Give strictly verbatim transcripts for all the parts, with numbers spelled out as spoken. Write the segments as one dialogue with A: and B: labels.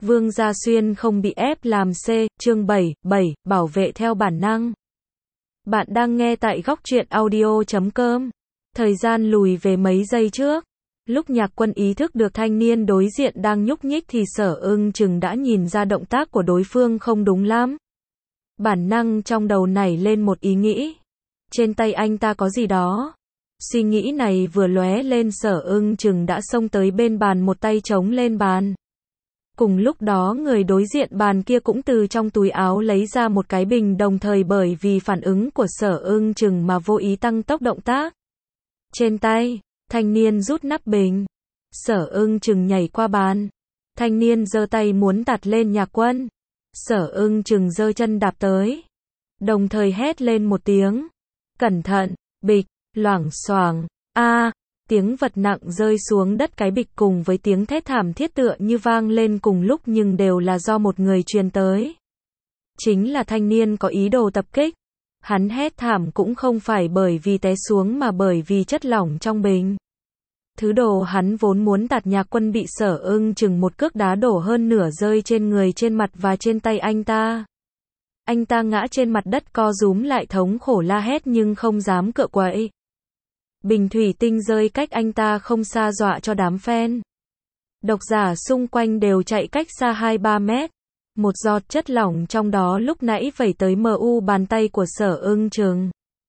A: Vương Gia Xuyên không bị ép làm C, chương bảy, bảy, bảo vệ theo bản năng. Bạn đang nghe tại góc truyện audio chấm com. Thời gian lùi về mấy giây trước. Lúc Nhạc Quân ý thức được thanh niên đối diện đang nhúc nhích thì Sở Ưng chừng đã nhìn ra động tác của đối phương không đúng lắm. Bản năng trong đầu nảy lên một ý nghĩ. Trên tay anh ta có gì đó. Suy nghĩ này vừa lóe lên, Sở Ưng chừng đã xông tới bên bàn, một tay chống lên bàn. Cùng lúc đó người đối diện bàn kia cũng từ trong túi áo lấy ra một cái bình, đồng thời bởi vì phản ứng của Sở Ưng chừng mà vô ý tăng tốc động tác. Trên tay, thanh niên rút nắp bình. Sở Ưng chừng nhảy qua bàn. Thanh niên giơ tay muốn tạt lên Nhạc Quân. Sở Ưng chừng giơ chân đạp tới. Đồng thời hét lên một tiếng. Cẩn thận, bịch, loảng xoảng, a, tiếng vật nặng rơi xuống đất, cái bịch cùng với tiếng thét thảm thiết tựa như vang lên cùng lúc nhưng đều là do một người truyền tới. Chính là thanh niên có ý đồ tập kích. Hắn hét thảm cũng không phải bởi vì té xuống mà bởi vì chất lỏng trong bình. Thứ đồ hắn vốn muốn tạt Nhạc Quân bị Sở Ưng chừng một cước đá đổ hơn nửa, rơi trên người, trên mặt và trên tay anh ta. Anh ta ngã trên mặt đất co rúm lại, thống khổ la hét nhưng không dám cựa quậy. Bình thủy tinh rơi cách anh ta không xa, dọa cho đám fan. Độc giả xung quanh đều chạy cách xa hai ba mét. Một giọt chất lỏng trong đó lúc nãy vẩy tới mu bàn tay của Sở Ưng chừng.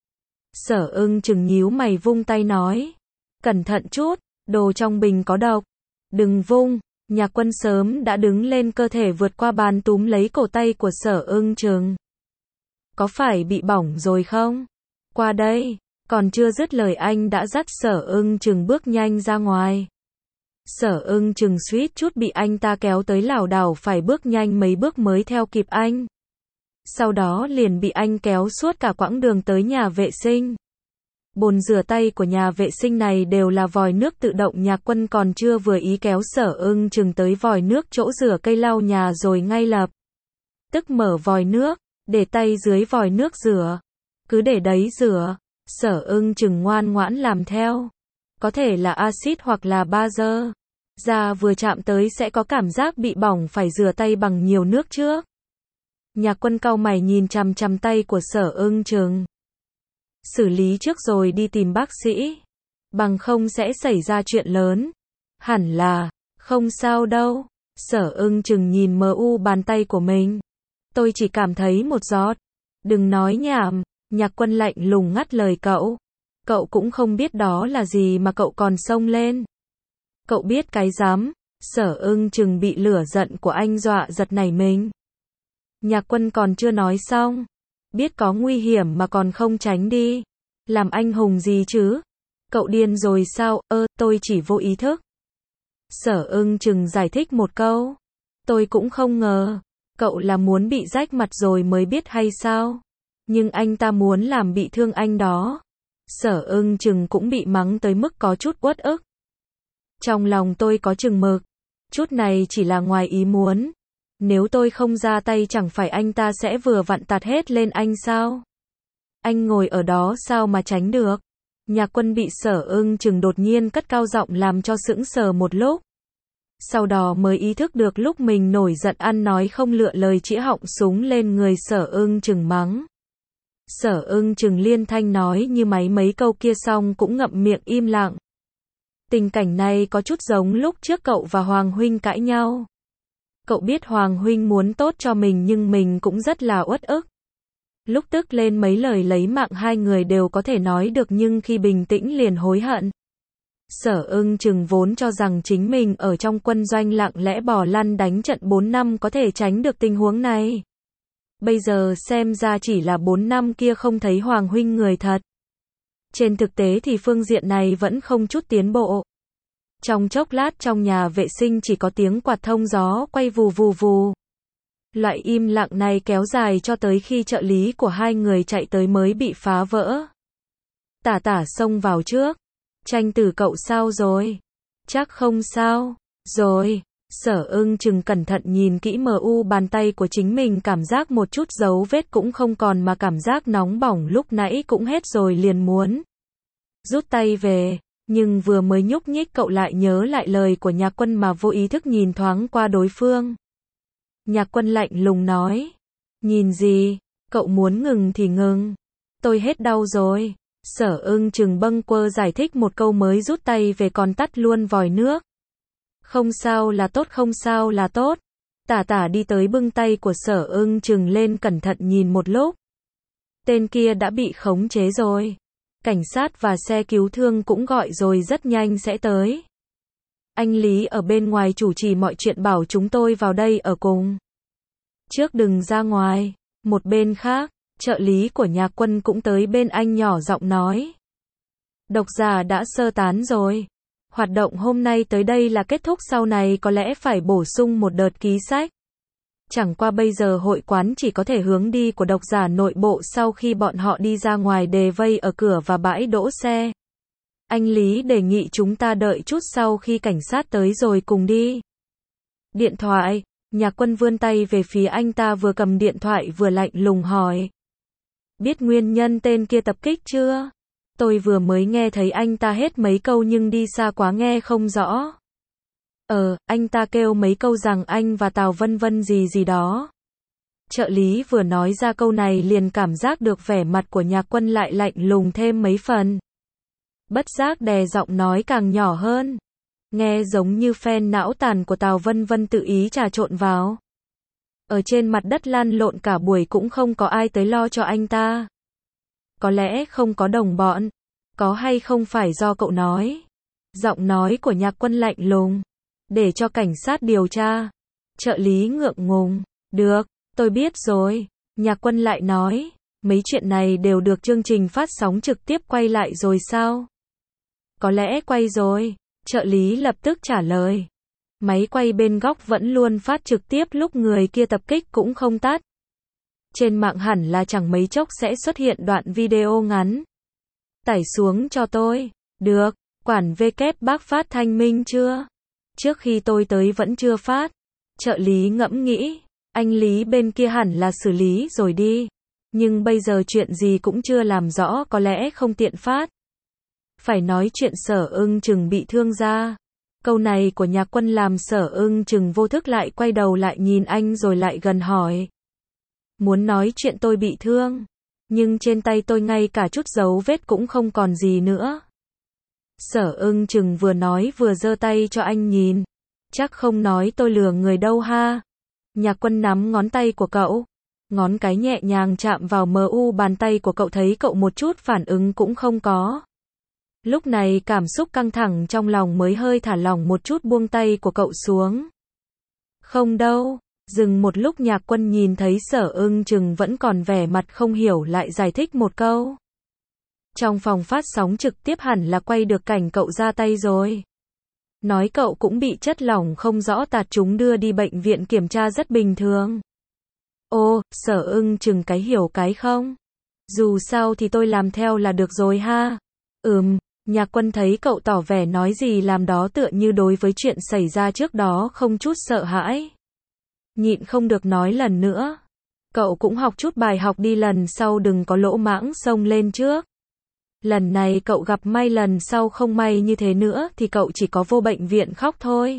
A: Sở Ưng chừng nhíu mày vung tay nói. Cẩn thận chút, đồ trong bình có độc. Đừng vung. Nhạc Quân sớm đã đứng lên, cơ thể vượt qua bàn túm lấy cổ tay của Sở Ưng chừng. Có phải bị bỏng rồi không? Qua đây. Còn chưa dứt lời anh đã dắt Sở Ưng chừng bước nhanh ra ngoài. Sở Ưng chừng suýt chút bị anh ta kéo tới, lảo đảo phải bước nhanh mấy bước mới theo kịp anh. Sau đó liền bị anh kéo suốt cả quãng đường tới nhà vệ sinh. Bồn rửa tay của nhà vệ sinh này đều là vòi nước tự động. Nhạc Quân còn chưa vừa ý kéo Sở Ưng chừng tới vòi nước chỗ rửa cây lau nhà rồi ngay lập tức mở vòi nước, để tay dưới vòi nước rửa. Cứ để đấy rửa. Sở Ưng chừng ngoan ngoãn làm theo. Có thể là axit hoặc là bazơ. Da vừa chạm tới sẽ có cảm giác bị bỏng, phải rửa tay bằng nhiều nước trước. Nhạc Quân cau mày nhìn chằm chằm tay của Sở Ưng chừng. Xử lý trước rồi đi tìm bác sĩ. Bằng không sẽ xảy ra chuyện lớn. Hẳn là, không sao đâu. Sở Ưng chừng nhìn mu bàn tay của mình. Tôi chỉ cảm thấy một giọt. Đừng nói nhảm. Nhạc Quân lạnh lùng ngắt lời cậu. Cậu cũng không biết đó là gì mà cậu còn xông lên. Cậu biết cái rắm. Sở Ưng chừng bị lửa giận của anh dọa giật nảy mình. Nhạc Quân còn chưa nói xong. Biết có nguy hiểm mà còn không tránh đi. Làm anh hùng gì chứ? Cậu điên rồi sao? Ơ, tôi chỉ vô ý thức. Sở Ưng chừng giải thích một câu. Tôi cũng không ngờ. Cậu là muốn bị rách mặt rồi mới biết hay sao? Nhưng anh ta muốn làm bị thương anh đó. Sở Ưng chừng cũng bị mắng tới mức có chút uất ức. Trong lòng tôi có chừng mực. Chút này chỉ là ngoài ý muốn. Nếu tôi không ra tay chẳng phải anh ta sẽ vừa vặn tạt hết lên anh sao? Anh ngồi ở đó sao mà tránh được? Nhạc Quân bị Sở Ưng chừng đột nhiên cất cao giọng làm cho sững sờ một lúc. Sau đó mới ý thức được lúc mình nổi giận ăn nói không lựa lời, chĩa họng súng lên người Sở Ưng chừng mắng. Sở Ưng chừng liên thanh nói như máy mấy câu kia xong cũng ngậm miệng im lặng. Tình cảnh này có chút giống lúc trước cậu và Hoàng huynh cãi nhau. Cậu biết Hoàng huynh muốn tốt cho mình nhưng mình cũng rất là uất ức. Lúc tức lên mấy lời lấy mạng hai người đều có thể nói được, nhưng khi bình tĩnh liền hối hận. Sở Ưng chừng vốn cho rằng chính mình ở trong quân doanh lặng lẽ bò lăn đánh trận bốn năm có thể tránh được tình huống này. Bây giờ xem ra chỉ là bốn năm kia không thấy Hoàng huynh người thật. Trên thực tế thì phương diện này vẫn không chút tiến bộ. Trong chốc lát trong nhà vệ sinh chỉ có tiếng quạt thông gió quay vù vù vù. Loại im lặng này kéo dài cho tới khi trợ lý của hai người chạy tới mới bị phá vỡ. Tả Tả xông vào trước. Tranh Tử, cậu sao rồi? Chắc không sao. Rồi. Sở Ưng chừng cẩn thận nhìn kỹ mu bàn tay của chính mình, cảm giác một chút dấu vết cũng không còn mà cảm giác nóng bỏng lúc nãy cũng hết rồi, liền muốn rút tay về. Nhưng vừa mới nhúc nhích cậu lại nhớ lại lời của Nhạc Quân mà vô ý thức nhìn thoáng qua đối phương. Nhạc Quân lạnh lùng nói. Nhìn gì, cậu muốn ngừng thì ngừng. Tôi hết đau rồi. Sở Ưng Chừng bâng quơ giải thích một câu mới rút tay về còn tắt luôn vòi nước. Không sao là tốt, không sao là tốt. Tả Tả đi tới bưng tay của Sở Ưng Chừng lên cẩn thận nhìn một lúc. Tên kia đã bị khống chế rồi. Cảnh sát và xe cứu thương cũng gọi rồi, rất nhanh sẽ tới. Anh Lý ở bên ngoài chủ trì mọi chuyện, bảo chúng tôi vào đây ở cùng. Trước đừng ra ngoài. Một bên khác, trợ lý của Nhạc Quân cũng tới bên anh nhỏ giọng nói. Độc giả đã sơ tán rồi. Hoạt động hôm nay tới đây là kết thúc, sau này có lẽ phải bổ sung một đợt ký sách. Chẳng qua bây giờ hội quán chỉ có thể hướng đi của độc giả nội bộ sau khi bọn họ đi ra ngoài đề vây ở cửa và bãi đỗ xe. Anh Lý đề nghị chúng ta đợi chút sau khi cảnh sát tới rồi cùng đi. Điện thoại, Nhạc Quân vươn tay về phía anh ta, vừa cầm điện thoại vừa lạnh lùng hỏi. Biết nguyên nhân tên kia tập kích chưa? Tôi vừa mới nghe thấy anh ta hết mấy câu nhưng đi xa quá nghe không rõ. Ờ, anh ta kêu mấy câu rằng anh và Tào Vân Vân gì gì đó. Trợ lý vừa nói ra câu này liền cảm giác được vẻ mặt của Nhạc Quân lại lạnh lùng thêm mấy phần. Bất giác đè giọng nói càng nhỏ hơn. Nghe giống như phen não tàn của Tào Vân Vân tự ý trà trộn vào. Ở trên mặt đất lăn lộn cả buổi cũng không có ai tới lo cho anh ta. Có lẽ không có đồng bọn. Có hay không phải do cậu nói. Giọng nói của Nhạc Quân lạnh lùng. Để cho cảnh sát điều tra. Trợ lý ngượng ngùng. Được, tôi biết rồi. Nhạc Quân lại nói. Mấy chuyện này đều được chương trình phát sóng trực tiếp quay lại rồi sao? Có lẽ quay rồi. Trợ lý lập tức trả lời. Máy quay bên góc vẫn luôn phát trực tiếp lúc người kia tập kích cũng không tắt. Trên mạng hẳn là chẳng mấy chốc sẽ xuất hiện đoạn video ngắn. Tải xuống cho tôi. Được, quản vê kép bác phát thanh minh chưa? Trước khi tôi tới vẫn chưa phát. Trợ lý ngẫm nghĩ. Anh Lý bên kia hẳn là xử lý rồi đi. Nhưng bây giờ chuyện gì cũng chưa làm rõ, có lẽ không tiện phát. Phải nói chuyện Sở Ưng Chừng bị thương ra. Câu này của Nhạc Quân làm Sở Ưng Chừng vô thức lại quay đầu lại nhìn anh rồi lại gần hỏi. Muốn nói chuyện tôi bị thương. Nhưng trên tay tôi ngay cả chút dấu vết cũng không còn gì nữa. Sở Ưng Chừng vừa nói vừa giơ tay cho anh nhìn. Chắc không nói tôi lừa người đâu ha. Nhạc Quân nắm ngón tay của cậu. Ngón cái nhẹ nhàng chạm vào mờ u bàn tay của cậu, thấy cậu một chút phản ứng cũng không có. Lúc này cảm xúc căng thẳng trong lòng mới hơi thả lỏng một chút, buông tay của cậu xuống. Không đâu. Dừng một lúc Nhạc Quân nhìn thấy Sở Ưng Chừng vẫn còn vẻ mặt không hiểu lại giải thích một câu. Trong phòng phát sóng trực tiếp hẳn là quay được cảnh cậu ra tay rồi. Nói cậu cũng bị chất lỏng không rõ tạt chúng đưa đi bệnh viện kiểm tra rất bình thường. Ô, Sở Ưng Chừng cái hiểu cái không? Dù sao thì tôi làm theo là được rồi ha. Ừm, Nhạc Quân thấy cậu tỏ vẻ nói gì làm đó, tựa như đối với chuyện xảy ra trước đó không chút sợ hãi. Nhịn không được nói lần nữa. Cậu cũng học chút bài học đi, lần sau đừng có lỗ mãng xông lên trước. Lần này cậu gặp may, lần sau không may như thế nữa thì cậu chỉ có vô bệnh viện khóc thôi.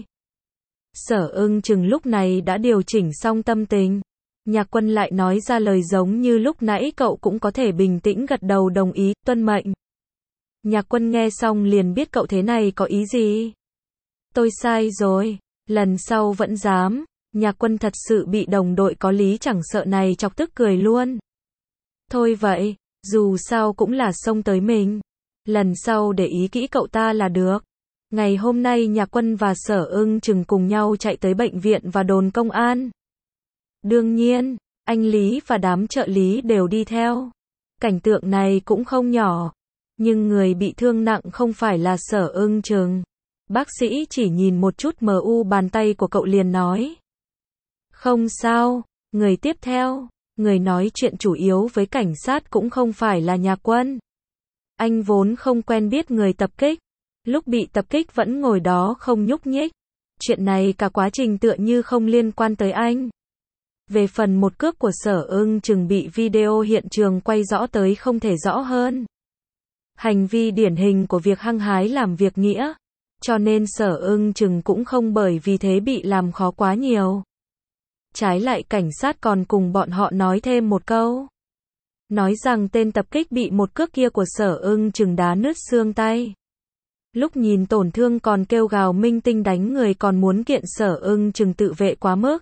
A: Sở Ưng Chừng lúc này đã điều chỉnh xong tâm tình. Nhạc Quân lại nói ra lời giống như lúc nãy, cậu cũng có thể bình tĩnh gật đầu đồng ý, tuân mệnh. Nhạc Quân nghe xong liền biết cậu thế này có ý gì. Tôi sai rồi, lần sau vẫn dám. Nhạc Quân thật sự bị đồng đội có lý chẳng sợ này chọc tức cười luôn. Thôi vậy, dù sao cũng là xông tới mình. Lần sau để ý kỹ cậu ta là được. Ngày hôm nay Nhạc Quân và Sở Ưng Chừng cùng nhau chạy tới bệnh viện và đồn công an. Đương nhiên, anh Lý và đám trợ lý đều đi theo. Cảnh tượng này cũng không nhỏ. Nhưng người bị thương nặng không phải là Sở Ưng Chừng. Bác sĩ chỉ nhìn một chút mờ u bàn tay của cậu liền nói. Không sao. Người tiếp theo, người nói chuyện chủ yếu với cảnh sát cũng không phải là Nhạc Quân. Anh vốn không quen biết người tập kích. Lúc bị tập kích vẫn ngồi đó không nhúc nhích. Chuyện này cả quá trình tựa như không liên quan tới anh. Về phần một cước của Sở Ưng Chừng bị video hiện trường quay rõ tới không thể rõ hơn. Hành vi điển hình của việc hăng hái làm việc nghĩa. Cho nên Sở Ưng Chừng cũng không bởi vì thế bị làm khó quá nhiều. Trái lại cảnh sát còn cùng bọn họ nói thêm một câu. Nói rằng tên tập kích bị một cước kia của Sở Ưng Chừng đá nứt xương tay. Lúc nhìn tổn thương còn kêu gào minh tinh đánh người còn muốn kiện Sở Ưng Chừng tự vệ quá mức.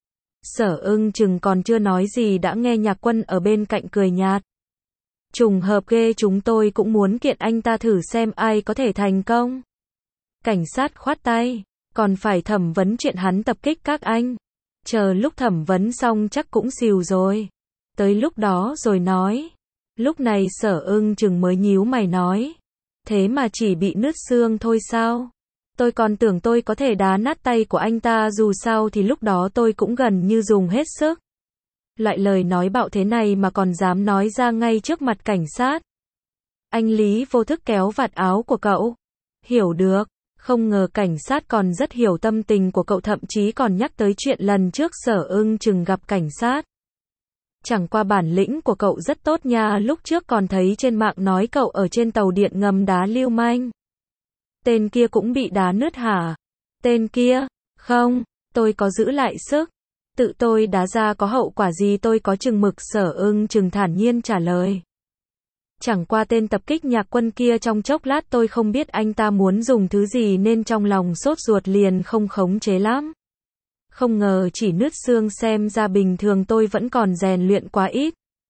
A: Sở Ưng Chừng còn chưa nói gì đã nghe Nhạc Quân ở bên cạnh cười nhạt. Trùng hợp ghê, chúng tôi cũng muốn kiện anh ta thử xem ai có thể thành công. Cảnh sát khoát tay, còn phải thẩm vấn chuyện hắn tập kích các anh. Chờ lúc thẩm vấn xong chắc cũng xìu rồi. Tới lúc đó rồi nói. Lúc này Sở Ưng Chừng mới nhíu mày nói. Thế mà chỉ bị nứt xương thôi sao? Tôi còn tưởng tôi có thể đá nát tay của anh ta, dù sao thì lúc đó tôi cũng gần như dùng hết sức. Loại lời nói bạo thế này mà còn dám nói ra ngay trước mặt cảnh sát. Anh Lý vô thức kéo vạt áo của cậu. Hiểu được, không ngờ cảnh sát còn rất hiểu tâm tình của cậu, thậm chí còn nhắc tới chuyện lần trước Sở Ưng Chừng gặp cảnh sát. Chẳng qua bản lĩnh của cậu rất tốt nha, lúc trước còn thấy trên mạng nói cậu ở trên tàu điện ngầm đá lưu manh. Tên kia cũng bị đá nứt hả? Tên kia? Không, tôi có giữ lại sức. Tự tôi đá ra có hậu quả gì tôi có chừng mực, Sở Ưng Chừng thản nhiên trả lời. Chẳng qua tên tập kích Nhạc Quân kia trong chốc lát tôi không biết anh ta muốn dùng thứ gì nên trong lòng sốt ruột liền không khống chế lắm. Không ngờ chỉ nứt xương, xem ra bình thường tôi vẫn còn rèn luyện quá ít.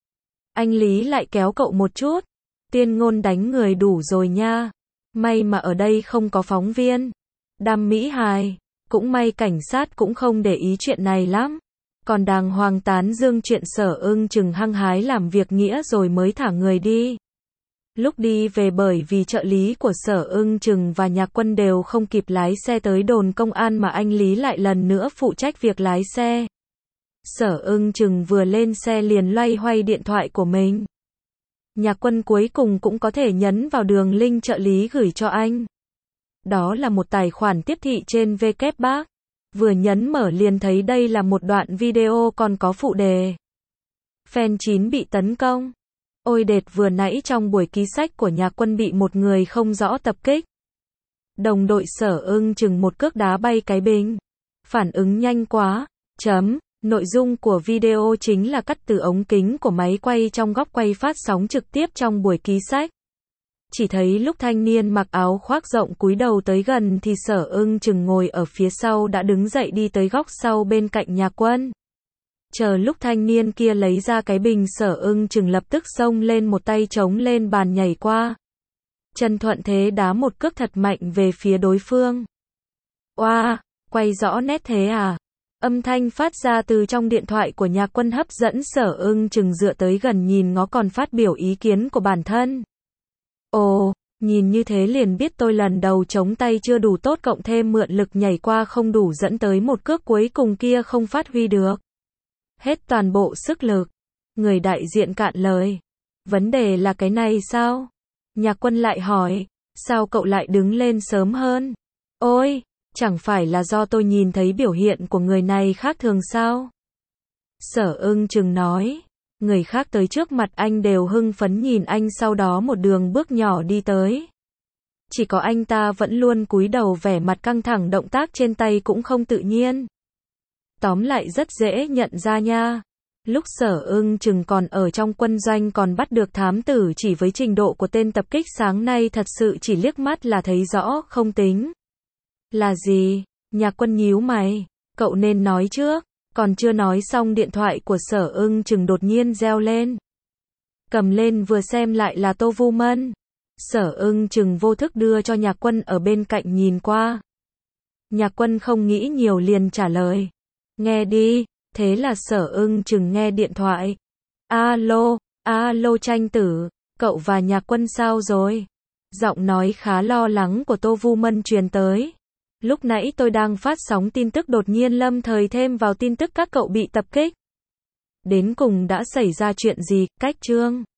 A: Anh Lý lại kéo cậu một chút. Tiên ngôn đánh người đủ rồi nha. May mà ở đây không có phóng viên. Đam mỹ hài. Cũng may cảnh sát cũng không để ý chuyện này lắm. Còn đàng hoàng tán dương chuyện Sở Ưng Chừng hăng hái làm việc nghĩa rồi mới thả người đi. Lúc đi về, bởi vì trợ lý của Sở Ưng Chừng và Nhạc Quân đều không kịp lái xe tới đồn công an mà anh Lý lại lần nữa phụ trách việc lái xe. Sở Ưng Chừng vừa lên xe liền loay hoay điện thoại của mình. Nhạc Quân cuối cùng cũng có thể nhấn vào đường link trợ lý gửi cho anh. Đó là một tài khoản tiếp thị trên vê kép bác. Vừa nhấn mở liền thấy đây là một đoạn video còn có phụ đề. Fan chín bị tấn công. Ôi đệt, vừa nãy trong buổi ký sách của Nhạc Quân bị một người không rõ tập kích. Đồng đội Sở Ưng Chừng một cước đá bay cái bình. Phản ứng nhanh quá. Chấm. Nội dung của video chính là cắt từ ống kính của máy quay trong góc quay phát sóng trực tiếp trong buổi ký sách. Chỉ thấy lúc thanh niên mặc áo khoác rộng cúi đầu tới gần thì Sở Ưng Chừng ngồi ở phía sau đã đứng dậy đi tới góc sau bên cạnh Nhạc Quân. Chờ lúc thanh niên kia lấy ra cái bình, Sở Ưng Chừng lập tức xông lên, một tay chống lên bàn nhảy qua. Chân thuận thế đá một cước thật mạnh về phía đối phương. Oa, quay rõ nét thế à? Âm thanh phát ra từ trong điện thoại của Nhạc Quân hấp dẫn Sở Ưng Chừng dựa tới gần nhìn ngó còn phát biểu ý kiến của bản thân. Ồ, nhìn như thế liền biết tôi lần đầu chống tay chưa đủ tốt, cộng thêm mượn lực nhảy qua không đủ dẫn tới một cước cuối cùng kia không phát huy được hết toàn bộ sức lực. Người đại diện cạn lời. Vấn đề là cái này sao? Nhạc Quân lại hỏi. Sao cậu lại đứng lên sớm hơn? Ôi, chẳng phải là do tôi nhìn thấy biểu hiện của người này khác thường sao? Sở Ưng Chừng nói. Người khác tới trước mặt anh đều hưng phấn nhìn anh, sau đó một đường bước nhỏ đi tới. Chỉ có anh ta vẫn luôn cúi đầu, vẻ mặt căng thẳng, động tác trên tay cũng không tự nhiên. Tóm lại rất dễ nhận ra nha. Lúc Sở Ưng Chừng còn ở trong quân doanh còn bắt được thám tử, chỉ với trình độ của tên tập kích sáng nay thật sự chỉ liếc mắt là thấy rõ, không tính. Là gì? Nhạc Quân nhíu mày. Cậu nên nói trước. Còn chưa nói xong điện thoại của Sở Ưng Chừng đột nhiên reo lên. Cầm lên vừa xem lại là Tô Vu Mân. Sở Ưng Chừng vô thức đưa cho Nhạc Quân ở bên cạnh nhìn qua. Nhạc Quân không nghĩ nhiều liền trả lời. Nghe đi. Thế là Sở Ưng Chừng nghe điện thoại. Alo, alo Tranh Tử, cậu và Nhạc Quân sao rồi? Giọng nói khá lo lắng của Tô Vu Mân truyền tới. Lúc nãy tôi đang phát sóng tin tức, đột nhiên lâm thời thêm vào tin tức các cậu bị tập kích. Đến cùng đã xảy ra chuyện gì? Cách chương